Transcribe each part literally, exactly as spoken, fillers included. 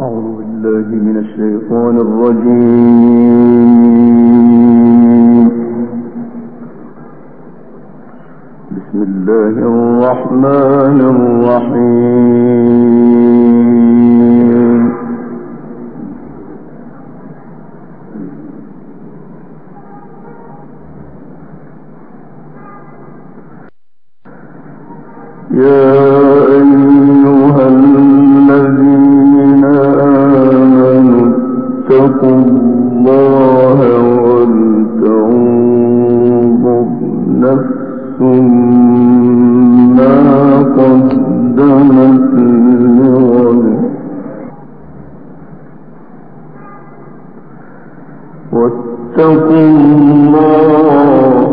أعوذ بالله من الشيطان الرجيم. بسم الله الرحمن الرحيم. يا أيها الذين آمنوا اتقوا الله ولتنظر نفس ما قدمت لغد واتقوا الله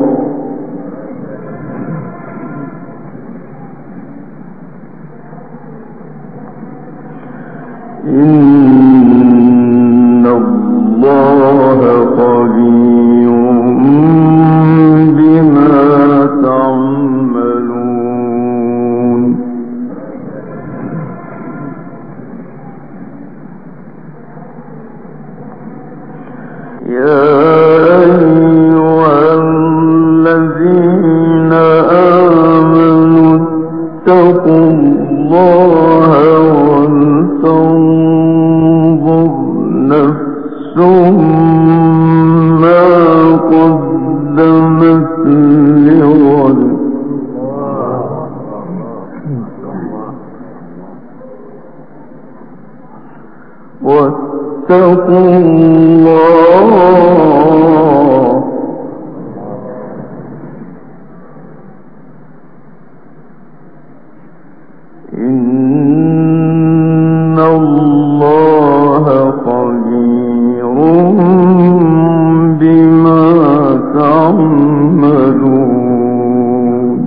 إن الله خبير بما تعملون. يا أيها الذين آمنوا اتقوا الله ولتنظر نفس ما قدمت لغد واتقوا الله إن الله خبير بما تعملون.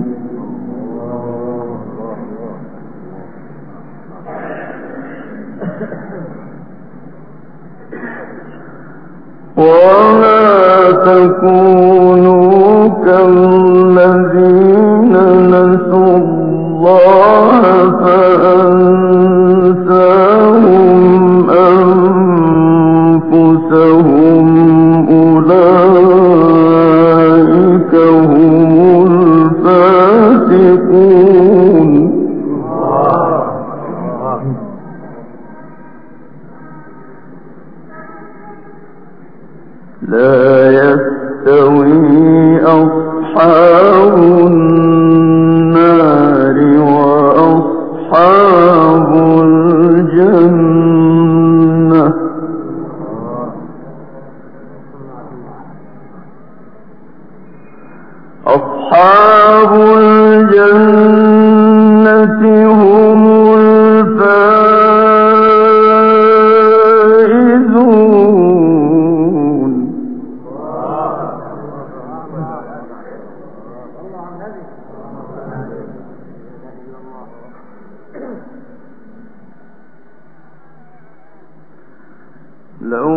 ولا تكونوا كالذين نسوا الله فأنساهم أنفسهم أولئك هم الفاسقون. لا يستوي أصحاب النار وأصحاب الجنة أصحاب الجنة هم الفائزون. لو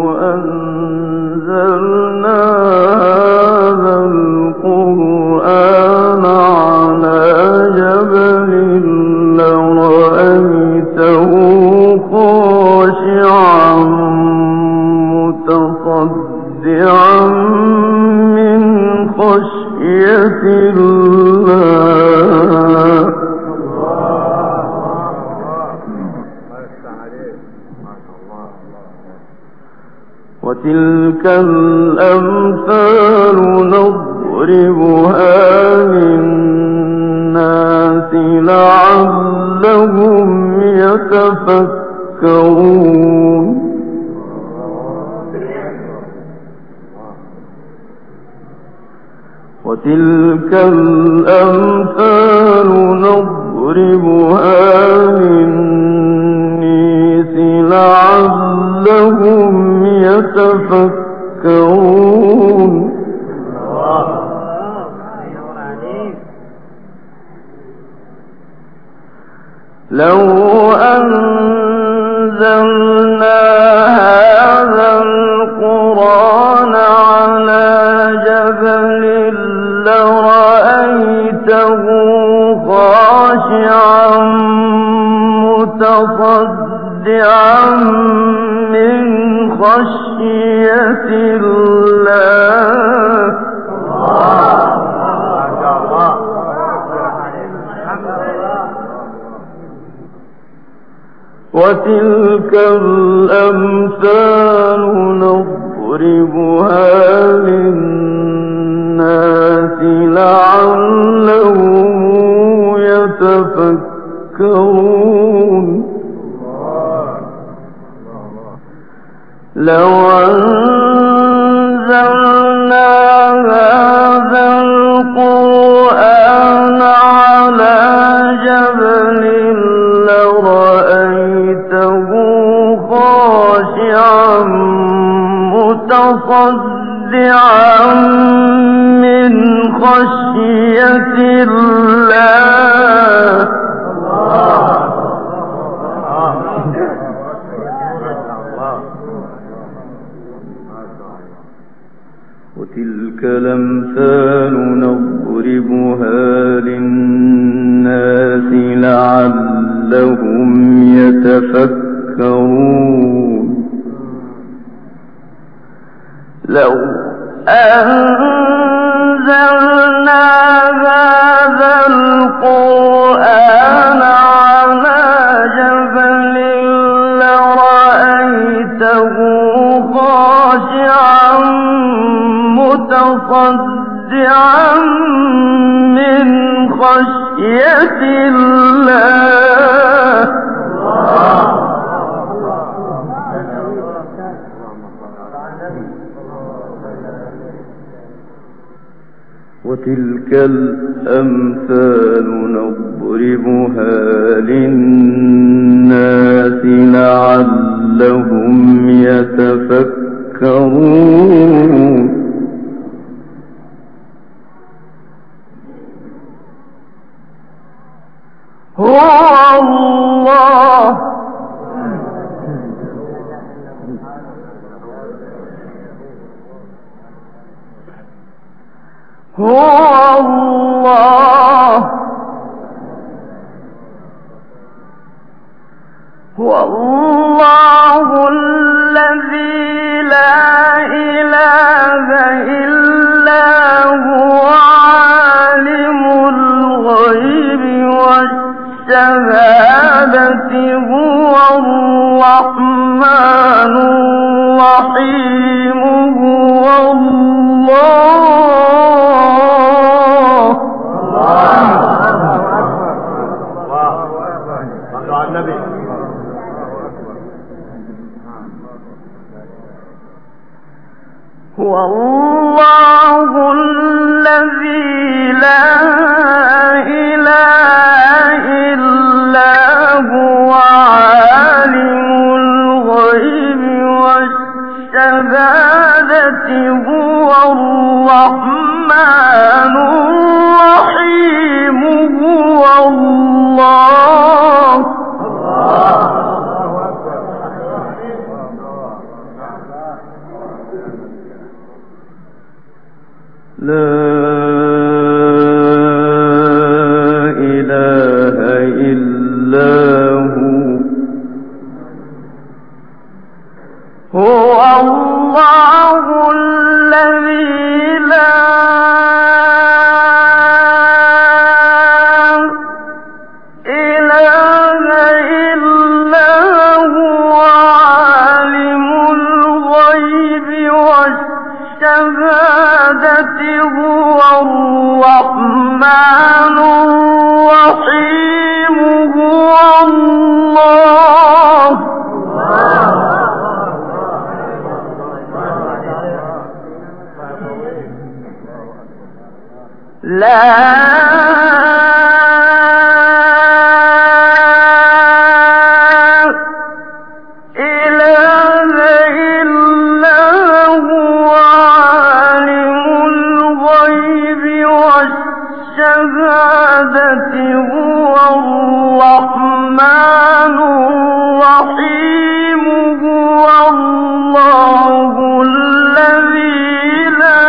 أنزلنا هذا القرآن على جبل لرأيته خاشعا متصدعا من خشية الله. وتلك الأمثال نضربها للناس لعلهم يتفكرون. وتلك الأمثال نضربها للناس لعلهم يتفكرون. لو أنزلنا هذا القرآن على جبل لرأيته خاشعا متصدعا متصدعا من خشية الله وتلك الأمثال نضربها للناس لعلهم يتفكرون لو أنزلنا هذا القرآن على جبل لرأيته خاشعا متصدعا من خشية الله وتلك الأمثال نضربها للناس لعلهم يتفكرون لو أنزلنا هذا القرآن على جبل لرأيته خاشعا متصدعا من خشية الله وتلك الأمثال نضربها للناس لعلهم يتفكرون هو الله هو الله هو الله الذي لا إله إلا هو عالم الغيب والشهادة هو الرحمن الرحيم هو الله هو الله الذي لا إله إلا هو عالم الغيب والشهادة هو الرحمن الرحيم هو الله لا إله إلا هو هو الله الذي لا إله إلا هو عالم الغيب والشهادة هو الرحمن الرحيم هو الله لا هو الرحمن الرحيم هو الله الذي لا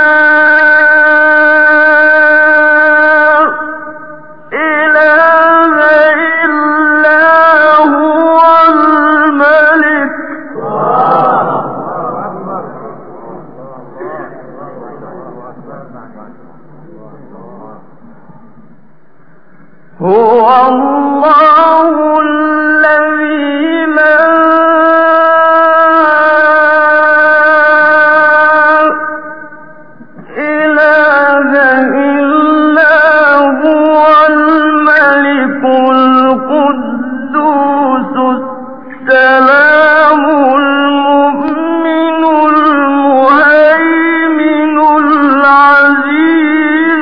إله إلا هو السلام المؤمن المهيمن العزيز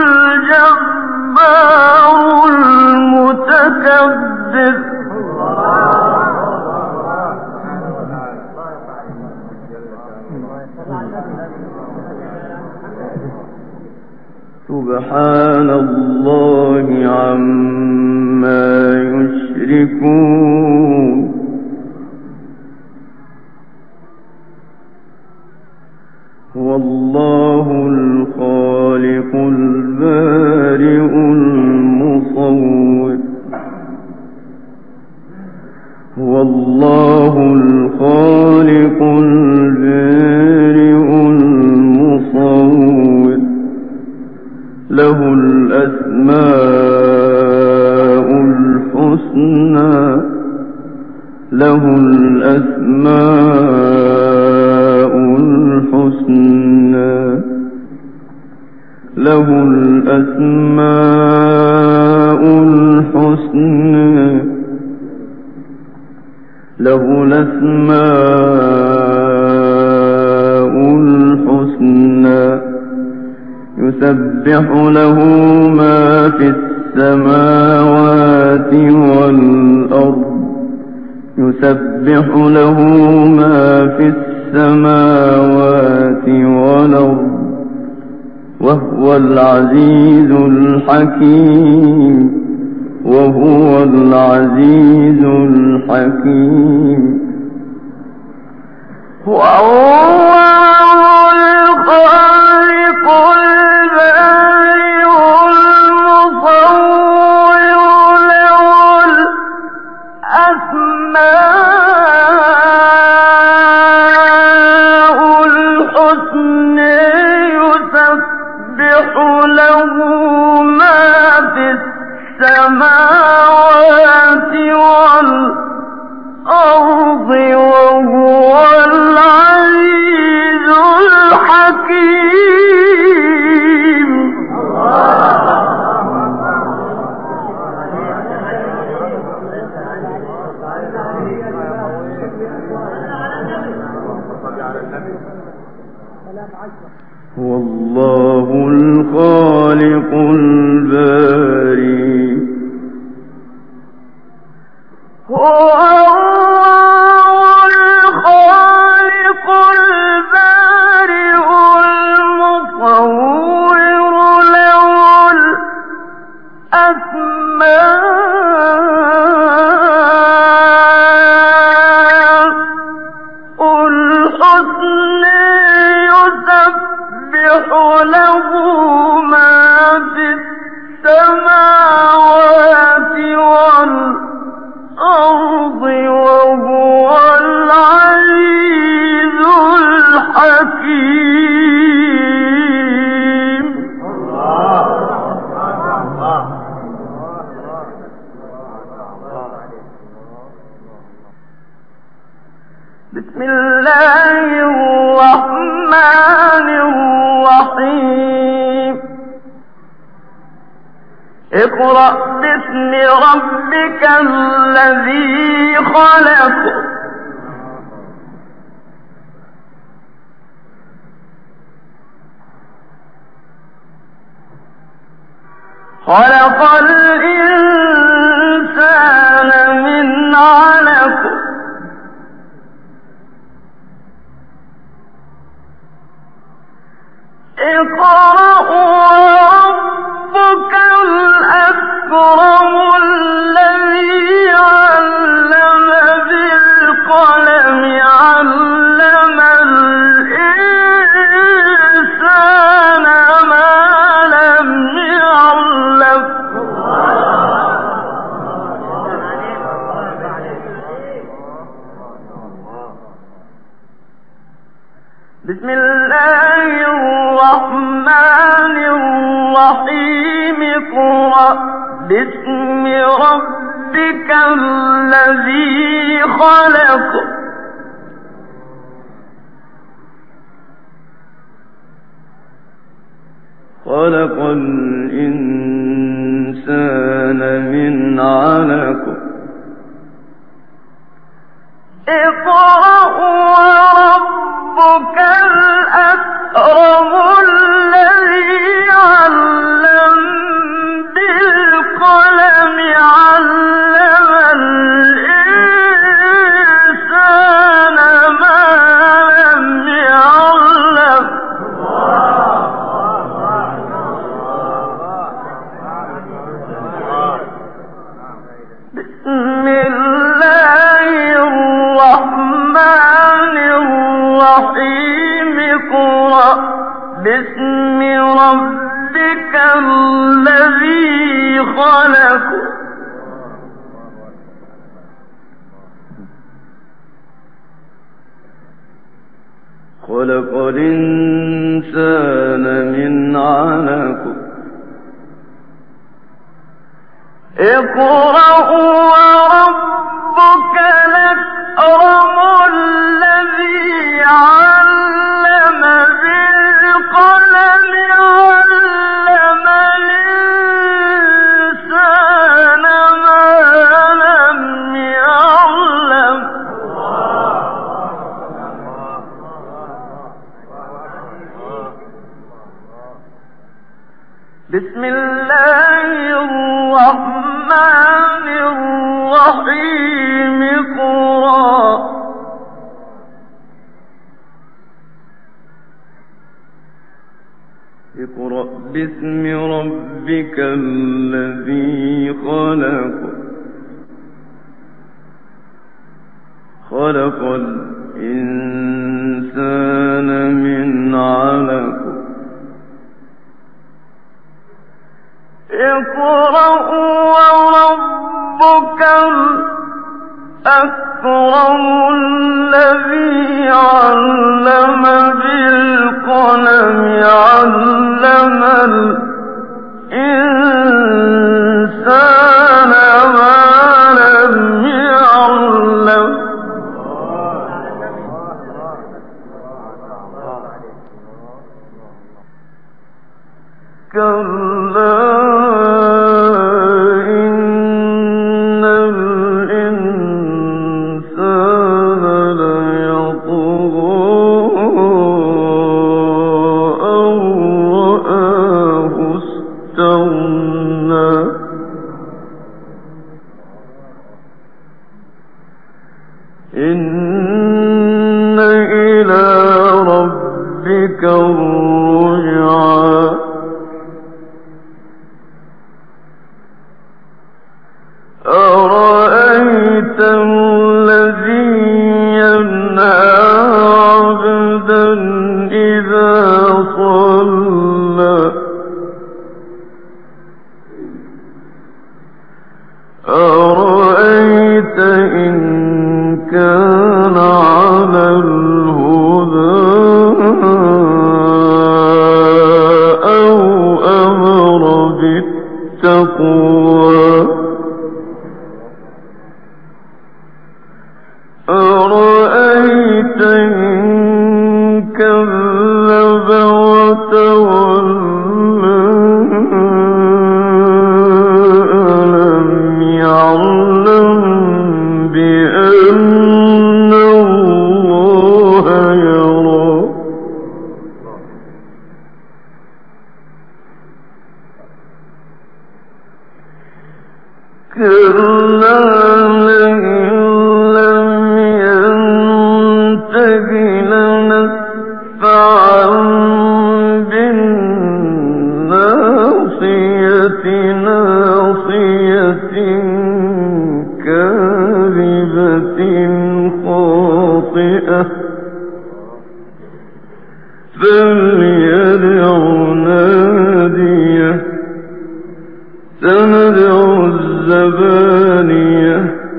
الجبار المتكبر سبحان الله عما يشركون هو الله الخالق البارئ المصور هو الله الخالق البارئ المصور له الأسماء الحسنى له الأسماء الحسنى له الأسماء الحسنى له الأسماء الحسنى يسبح له ما في السماوات والأرض يسبح له ما في السماوات والأرض وهو العزيز الحكيم وهو العزيز الحكيم وهو الخالق البارئ المصور له الأسماء الحسنى يسبح له ما في السماوات والأرض وهو العزيز الحكيم هو الله الخالق البارئ هو الخالق البارئ المصور له الأسماء الحسنى يسبح له ما في السماوات والأرض وهو العزيز الحكيم بسم الله الرحمن الرحيم اقرأ باسم ربك الذي خلق خلق الإنسان من علق اقرأ وربك الأكرم الذي علم بالقلم علم الإنسان ما لم يعلم بسم الله الرحمن الرحيم اقرأ باسم ربك الذي خلق خلق الإنسان من علق اقرأ وربك الأكرم الذي علم بالقلم علم الإنسان ما لم يعلم. بسم الله الرحمن الرحيم اقرأ باسم ربك الذي خلق. خلق الإنسان من علق. اقرأ وربك الأكرم الذي علم بالقلم علم الإنسان ما لم يعلم. بسم الله الرحمن الرحيم اقرأ اقرأ باسم ربك الذي خلق. خلق الإنسان من علق. اقرأ وربك الأكرم الذي علم بالقلم علم الإنسان ما لم يعلم. كلا إن إلى ربك الرجعى. أرأيت الذي ينهى عبدا إذا صلى. أرأيت إن كان على الهدى أو أمر بالتقوى. أرأيت إن كذب وتولى ألم يعلم بأن الله يرى. كلا لئن لم ينته لنسفعا بالناصية ناصية كاذبة خاطئة فليدع ناديه سندع الزبانية.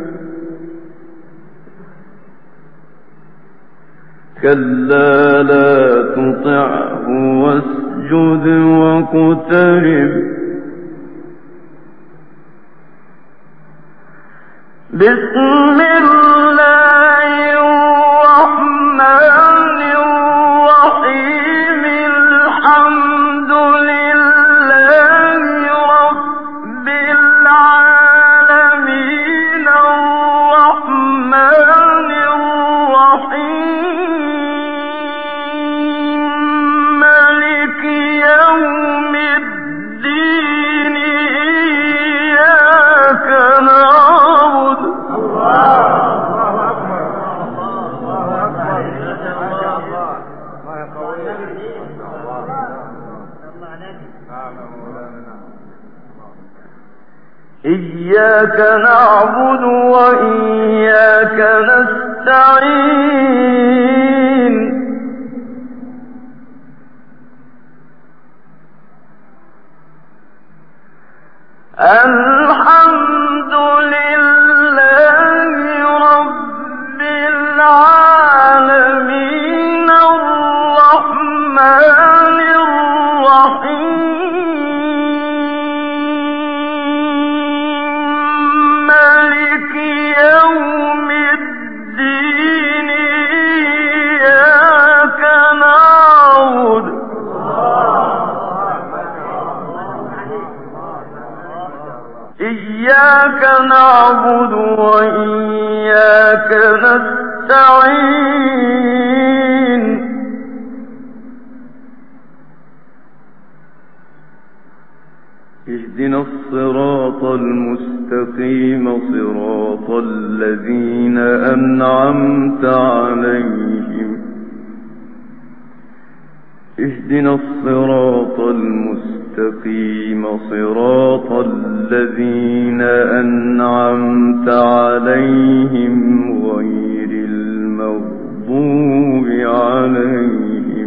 كلا لا تطعه واسجد واقترب. بسم الله الرحمن الرحيم الحمد لله رب العالمين الرحمن الرحيم إياك نعبد وإياك نستعين الحمد لله رب العالمين الرحمن الرحيم مالك يوم الدين إياك نعبد إياك نعبد وإياك نستعين اهدنا الصراط المستقيم صراط الذين أنعمت عليهم اهدنا الصراط المستقيم صراط الذين أنعمت عليهم غير المغضوب عليهم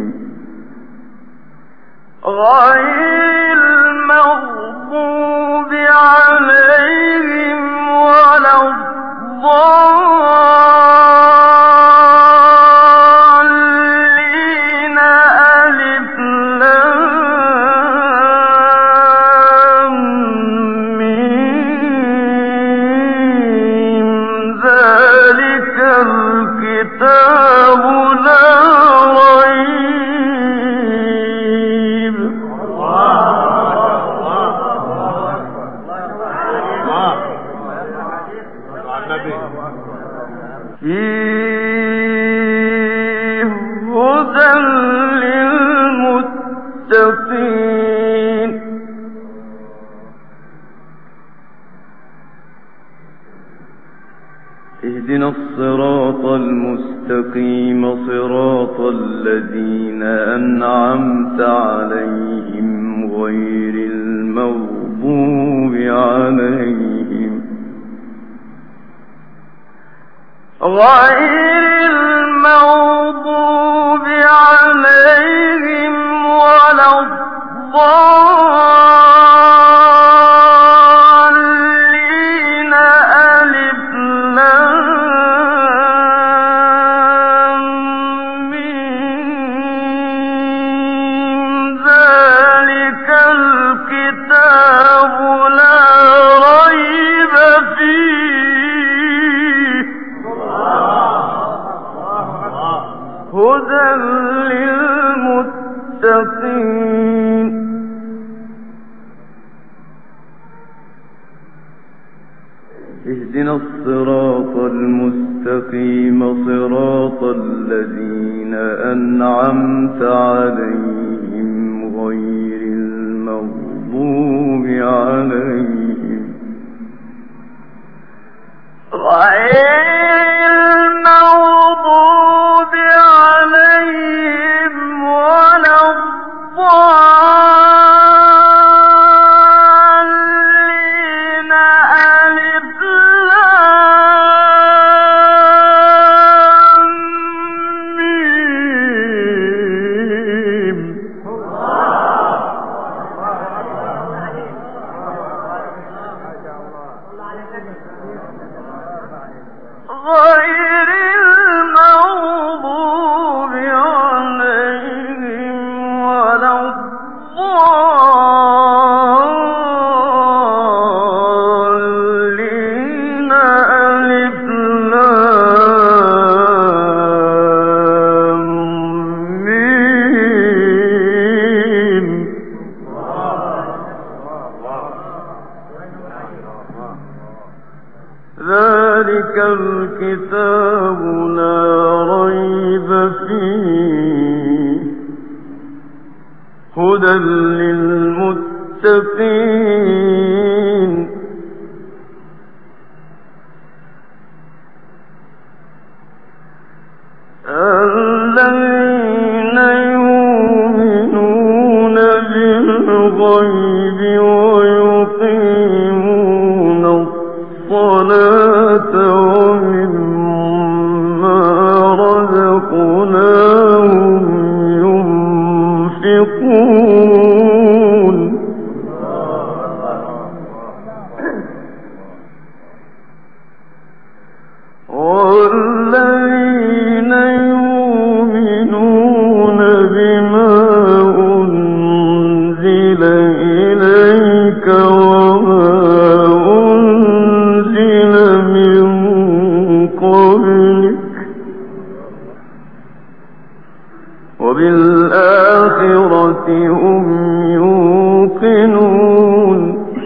غير المغضوب عليهم ولا الضالين ألف لام ميم ذلك الكتاب لا ريب فيه هدى للمتقين اهدنا الصراط المستقيم صراط الذين أنعمت عليهم غير المغضوب عليهم غير المغضوب عليهم ولا الضالين ألف لام ميم ذلك الكتاب لا ريب فيه هدى للمتقين اهدنا الصراط المستقيم صراط الذين أنعمت عليهم غير المغضوب عليهم غير المغضوب عليهم ولا الضالين ألف لام ميم غير المغضوب عليهم ولا الضالين ألف لام ميم ذلك الكتاب لا ريب فيه هدى للمتقين الذين يؤمنون بالغيب ويقيمون رزقناهم ينفقون والذين يؤمنون بما أنزل إليك وما أنزل من قبلك وبالآخرة هم يوقنون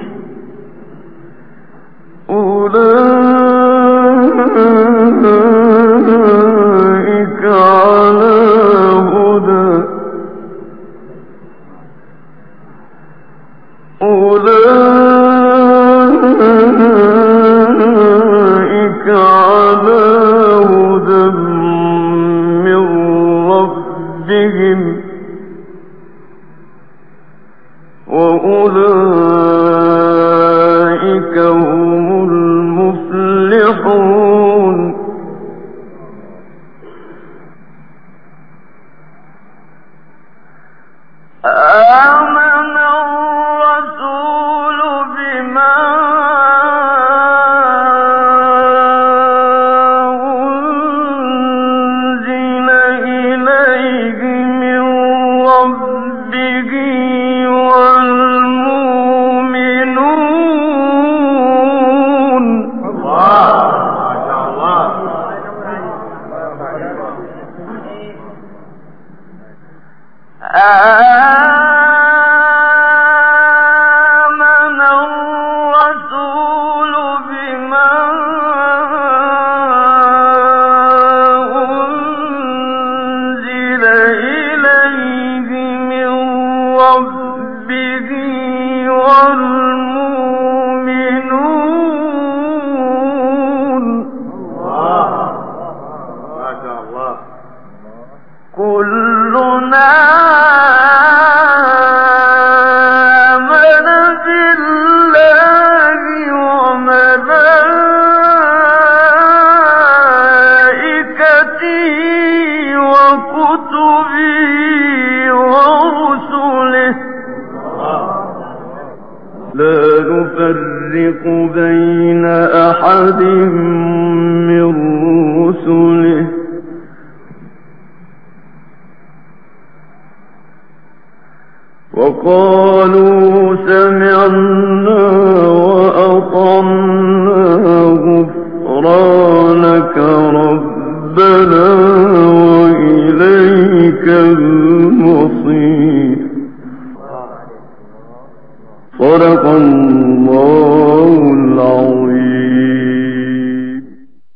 أولئك على هدى أولئك على هدى من ربهم وأولئك هم المفلحون آمن الرسول بما أنزل إليه من ربه والمؤمنون آمن الرسول بما أنزل إليه من ربه والمؤمنون كلنا آمن بالله وملائكته وكتبه ورسله لا نفرق بين أحد من رسله وقالوا سمعنا وأطعنا غفرانك ربنا وإليك المصير صدق الله